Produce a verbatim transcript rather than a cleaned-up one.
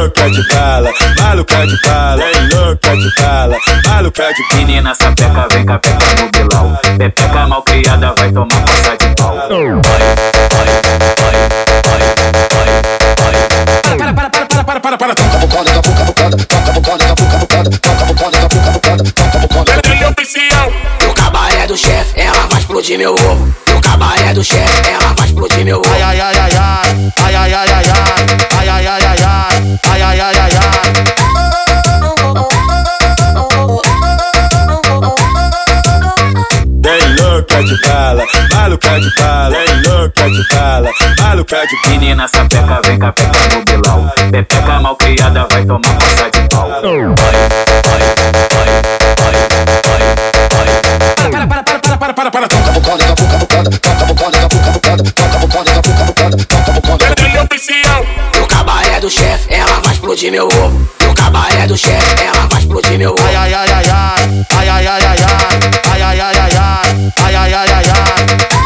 louca de bala, maluca de bala, vem louca de bala, maluca de bala. Menina sapeca, vem capeca no bilau. Pepeca mal criada, vai tomar passa de pau. Para, para, para, para, para, para, para. Toca bocada, toca bocada, toca bocada, toca bocada, toca bocada, toca bocada, toca bocada. Trilha oficial. No cabaré do chefe, ela vai explodir meu ovo. No cabaré do chefe, ela vai explodir meu ovo. Ai, ai, ai, ai, ai, ai, ai, ai, ai, ai, ai, ai, ai, ai, ai, ai, ai, ai. Vem louca de bala, maluca de bala, vem louca de bala, maluca de bala. Menina sapeca, vem capeca no bilau. Pepeca mal criada, vai tomar passa de pau. Para, para, para, para, para, para, para. Toca bocada, toca bocada, toca bocada, toca bocada, toca bocada, toca bocada, toca bocada. Trilha oficial. No cabaré do chefe, ela vai explodir meu ovo. No cabaré do chefe, ela vai explodir meu ovo. Ai, ai, ai, ai, ai, ai, ai, ai, ai, ai, ai, ai, ai, ai, ai, ai, ai, ai.